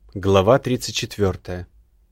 Глава 34.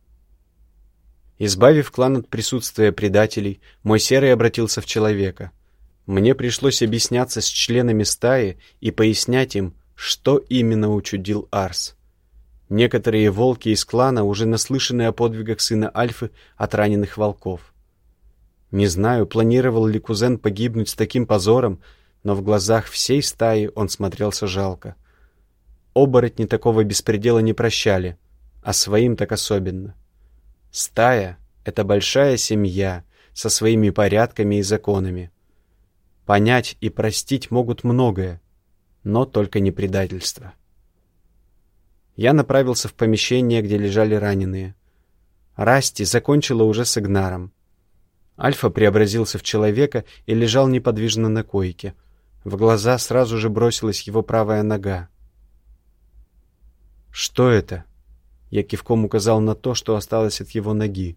Избавив клан от присутствия предателей, мой серый обратился в человека. Мне пришлось объясняться с членами стаи и пояснять им, что именно учудил Арс. Некоторые волки из клана уже наслышаны о подвигах сына Альфы от раненых волков. Не знаю, планировал ли кузен погибнуть с таким позором, но в глазах всей стаи он смотрелся жалко. Оборотни такого беспредела не прощали, а своим так особенно. Стая — это большая семья со своими порядками и законами. Понять и простить могут многое, но только не предательство. Я направился в помещение, где лежали раненые. Расти закончила уже с Игнаром. Альфа преобразился в человека и лежал неподвижно на койке. В глаза сразу же бросилась его правая нога. «Что это?» Я кивком указал на то, что осталось от его ноги.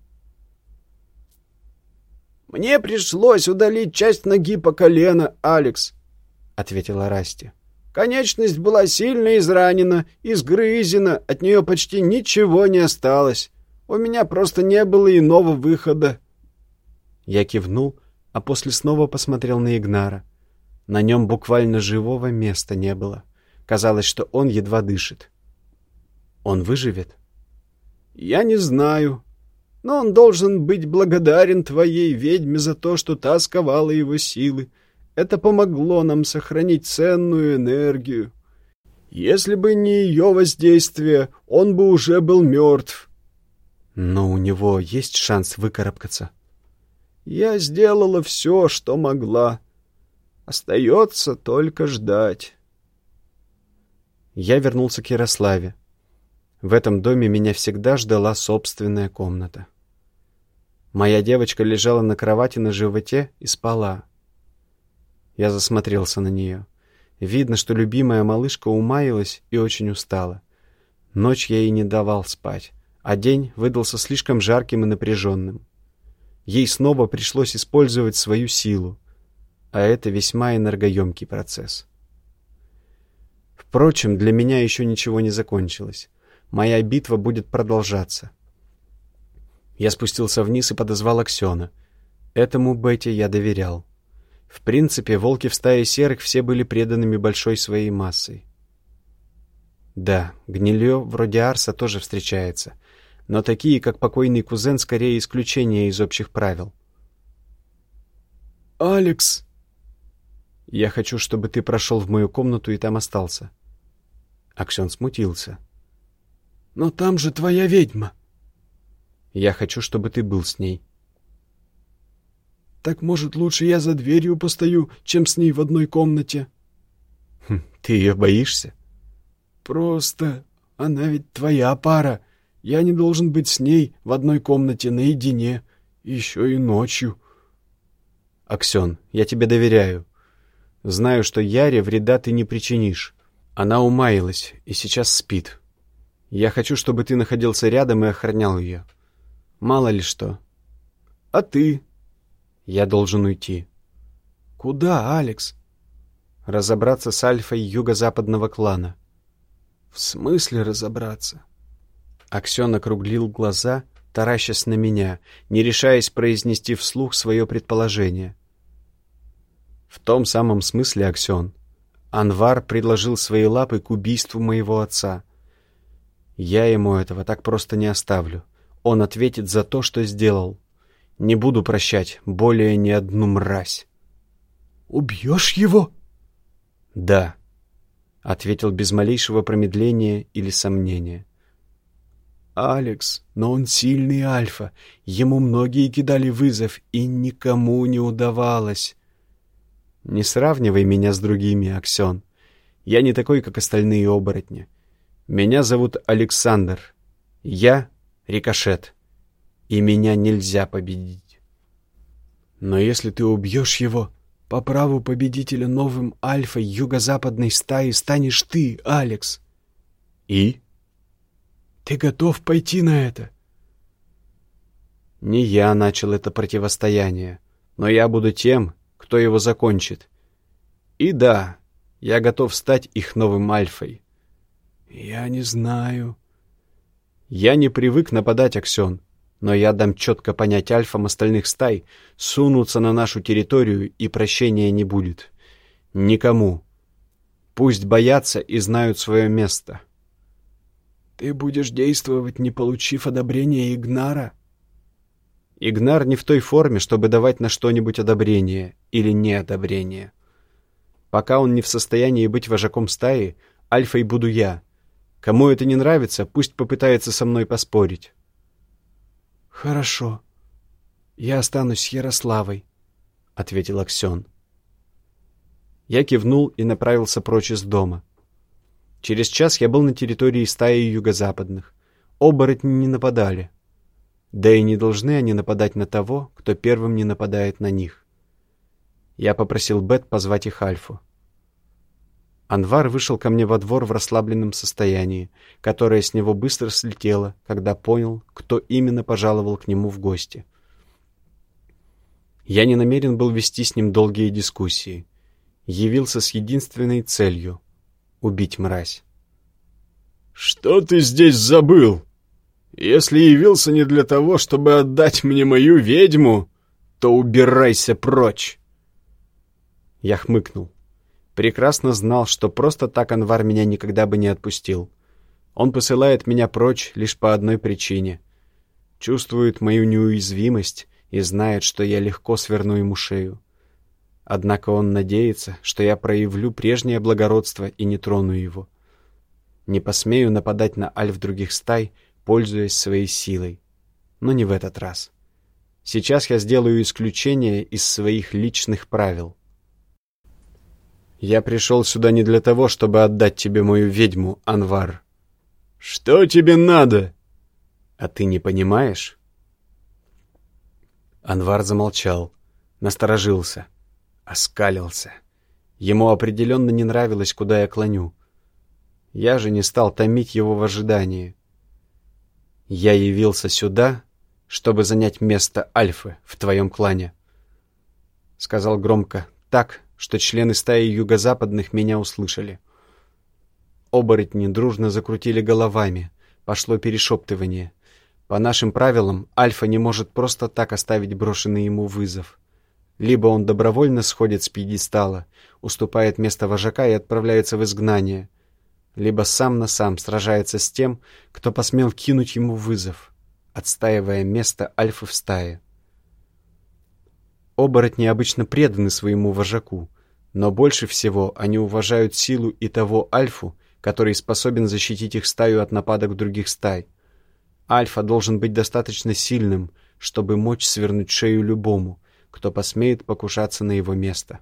«Мне пришлось удалить часть ноги по колено, Алекс», — ответила Расти. «Конечность была сильно изранена, изгрызена, от нее почти ничего не осталось. У меня просто не было иного выхода». Я кивнул, а после снова посмотрел на Игнара. На нем буквально живого места не было. Казалось, что он едва дышит. Он выживет? «Я не знаю, но он должен быть благодарен твоей ведьме за то, что та сковала его силы. Это помогло нам сохранить ценную энергию. Если бы не ее воздействие, он бы уже был мертв». «Но у него есть шанс выкарабкаться?» «Я сделала все, что могла. Остается только ждать». Я вернулся к Ярославе. В этом доме меня всегда ждала собственная комната. Моя девочка лежала на кровати на животе и спала. Я засмотрелся на нее. Видно, что любимая малышка умаялась и очень устала. Ночь я ей не давал спать, а день выдался слишком жарким и напряженным. Ей снова пришлось использовать свою силу, а это весьма энергоемкий процесс. Впрочем, для меня еще ничего не закончилось. Моя битва будет продолжаться. Я спустился вниз и подозвал Аксена. Этому Бете я доверял. В принципе, волки в стае серых все были преданными большой своей массой. Да, гнилье вроде Арса тоже встречается, но такие, как покойный кузен, скорее исключение из общих правил. «Алекс!» «Я хочу, чтобы ты прошел в мою комнату и там остался». Аксен смутился. «Но там же твоя ведьма». «Я хочу, чтобы ты был с ней». «Так, может, лучше я за дверью постою, чем с ней в одной комнате?» «Ты ее боишься?» «Просто она ведь твоя пара. Я не должен быть с ней в одной комнате наедине, еще и ночью». «Аксен, я тебе доверяю. Знаю, что Яре вреда ты не причинишь. Она умаялась и сейчас спит. Я хочу, чтобы ты находился рядом и охранял ее. Мало ли что». «А ты?» «Я должен уйти». «Куда, Алекс?» «Разобраться с Альфой юго-западного клана». «В смысле разобраться?» Аксен округлил глаза, таращась на меня, не решаясь произнести вслух свое предположение. «В том самом смысле, Аксен, Анвар предложил свои лапы к убийству моего отца. Я ему этого так просто не оставлю. Он ответит за то, что сделал. Не буду прощать более ни одну мразь». «Убьешь его?» «Да», — ответил без малейшего промедления или сомнения. «Алекс, но он сильный альфа. Ему многие кидали вызов, и никому не удавалось». «Не сравнивай меня с другими, Аксен. Я не такой, как остальные оборотни. Меня зовут Александр. Я — Рикошет. И меня нельзя победить». «Но если ты убьешь его, по праву победителя новым альфой юго-западной стаи станешь ты, Алекс». «И?» «Ты готов пойти на это?» «Не я начал это противостояние, но я буду тем, кто его закончит. И да, я готов стать их новым альфой». «Я не знаю». Я не привык нападать, Аксен, но я дам четко понять альфам остальных стай, сунутся на нашу территорию, и прощения не будет. Никому. Пусть боятся и знают свое место. Ты будешь действовать, не получив одобрения Игнара? Игнар не в той форме, чтобы давать на что-нибудь одобрение или неодобрение. Пока он не в состоянии быть вожаком стаи, альфой буду я. Кому это не нравится, пусть попытается со мной поспорить. «Хорошо. Я останусь с Ярославой», — ответил Аксен. Я кивнул и направился прочь из дома. Через час я был на территории стаи юго-западных. Оборотни не нападали. Да и не должны они нападать на того, кто первым не нападает на них. Я попросил Бет позвать их альфу. Анвар вышел ко мне во двор в расслабленном состоянии, которое с него быстро слетело, когда понял, кто именно пожаловал к нему в гости. Я не намерен был вести с ним долгие дискуссии. Явился с единственной целью — убить мразь. «Что ты здесь забыл? Если явился не для того, чтобы отдать мне мою ведьму, то убирайся прочь!» Я хмыкнул. Прекрасно знал, что просто так Анвар меня никогда бы не отпустил. Он посылает меня прочь лишь по одной причине. Чувствует мою неуязвимость и знает, что я легко сверну ему шею. Однако он надеется, что я проявлю прежнее благородство и не трону его. Не посмею нападать на альф других стай, пользуясь своей силой. Но не в этот раз. Сейчас я сделаю исключение из своих личных правил. Я пришел сюда не для того, чтобы отдать тебе мою ведьму, Анвар. Что тебе надо? А ты не понимаешь? Анвар замолчал, насторожился, оскалился. Ему определенно не нравилось, куда я клоню. Я же не стал томить его в ожидании. Я явился сюда, чтобы занять место Альфы в твоем клане. Сказал громко, так, что члены стаи юго-западных меня услышали. Оборотни дружно закрутили головами, пошло перешептывание. По нашим правилам, Альфа не может просто так оставить брошенный ему вызов. Либо он добровольно сходит с пьедестала, уступает место вожака и отправляется в изгнание, либо сам на сам сражается с тем, кто посмел кинуть ему вызов, отстаивая место Альфы в стае. Оборотни обычно преданы своему вожаку, но больше всего они уважают силу и того Альфу, который способен защитить их стаю от нападок других стай. Альфа должен быть достаточно сильным, чтобы мочь свернуть шею любому, кто посмеет покушаться на его место.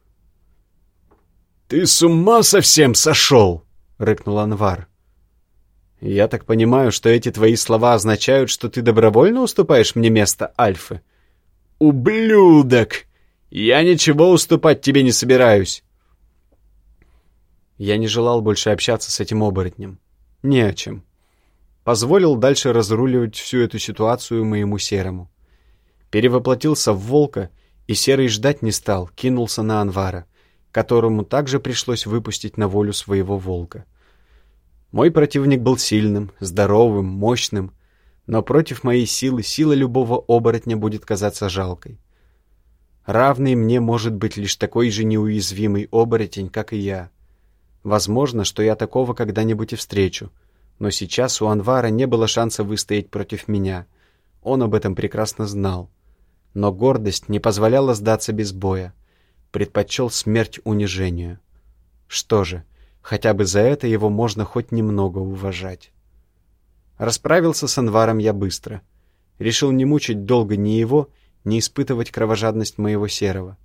«Ты с ума совсем сошел!» — рыкнул Анвар. «Я так понимаю, что эти твои слова означают, что ты добровольно уступаешь мне место Альфы?» «Ублюдок! Я ничего уступать тебе не собираюсь!» Я не желал больше общаться с этим оборотнем. Не о чем. Позволил дальше разруливать всю эту ситуацию моему Серому. Перевоплотился в волка, и Серый ждать не стал, кинулся на Анвара, которому также пришлось выпустить на волю своего волка. Мой противник был сильным, здоровым, мощным, но против моей силы сила любого оборотня будет казаться жалкой. Равный мне может быть лишь такой же неуязвимый оборотень, как и я. Возможно, что я такого когда-нибудь и встречу, но сейчас у Анвара не было шанса выстоять против меня. Он об этом прекрасно знал. Но гордость не позволяла сдаться без боя. Предпочел смерть унижению. Что же, хотя бы за это его можно хоть немного уважать. Расправился с Анваром я быстро. Решил не мучить долго ни его, ни испытывать кровожадность моего Серого.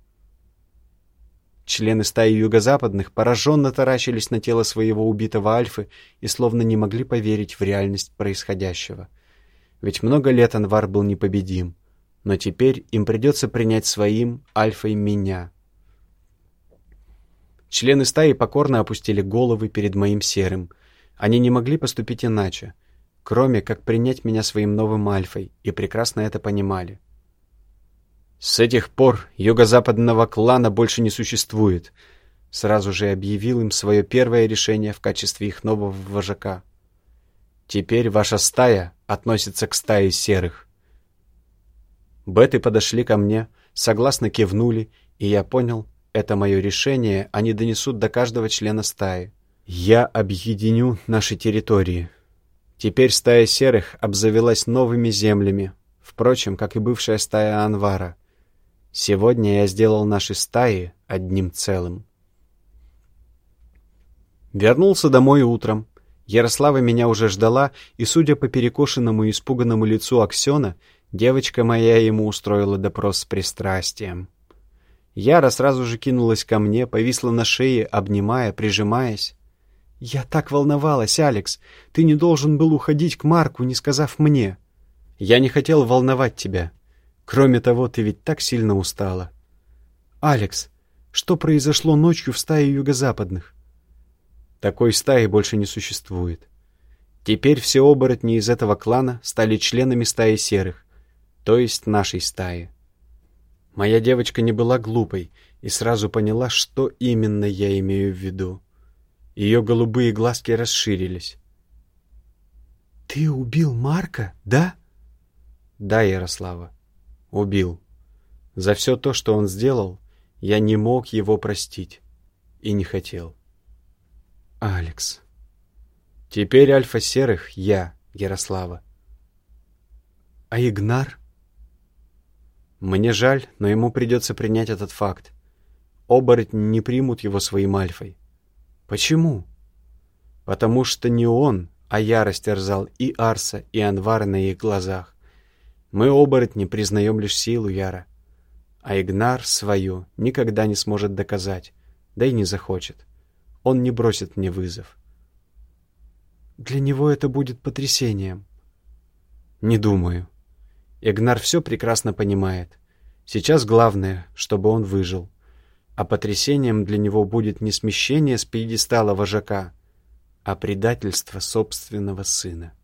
Члены стаи юго-западных пораженно таращились на тело своего убитого Альфы и словно не могли поверить в реальность происходящего. Ведь много лет Анвар был непобедим, но теперь им придется принять своим Альфой меня. Члены стаи покорно опустили головы перед моим Серым. Они не могли поступить иначе, кроме как принять меня своим новым Альфой, и прекрасно это понимали. «С этих пор юго-западного клана больше не существует», сразу же объявил им свое первое решение в качестве их нового вожака. Теперь ваша стая относится к стае серых. Беты подошли ко мне, согласно кивнули, и я понял, это мое решение они донесут до каждого члена стаи. Я объединю наши территории. Теперь стая серых обзавелась новыми землями, впрочем, как и бывшая стая Анвара. Сегодня я сделал наши стаи одним целым. Вернулся домой утром. Ярослава меня уже ждала, и, судя по перекошенному и испуганному лицу Аксена, девочка моя ему устроила допрос с пристрастием. Яра сразу же кинулась ко мне, повисла на шее, обнимая, прижимаясь. «Я так волновалась, Алекс! Ты не должен был уходить к Марку, не сказав мне!» «Я не хотел волновать тебя. Кроме того, ты ведь так сильно устала». «Алекс, что произошло ночью в стае юго-западных?» «Такой стаи больше не существует. Теперь все оборотни из этого клана стали членами стаи серых, то есть нашей стаи». Моя девочка не была глупой и сразу поняла, что именно я имею в виду. Ее голубые глазки расширились. «Ты убил Марка, да?» «Да, Ярослава, убил. За все то, что он сделал, я не мог его простить и не хотел». «Алекс...» «Теперь альфа серых я, Ярослава». «А Игнар?» «Мне жаль, но ему придется принять этот факт. Оборотни не примут его своим альфой». «Почему?» «Потому что не он, а я растерзал и Арса, и Анвара на их глазах. Мы, оборотни, признаем лишь силу, Яра. А Игнар свою никогда не сможет доказать, да и не захочет. Он не бросит мне вызов». «Для него это будет потрясением». «Не думаю. Игнар все прекрасно понимает. Сейчас главное, чтобы он выжил. А потрясением для него будет не смещение с пьедестала вожака, а предательство собственного сына».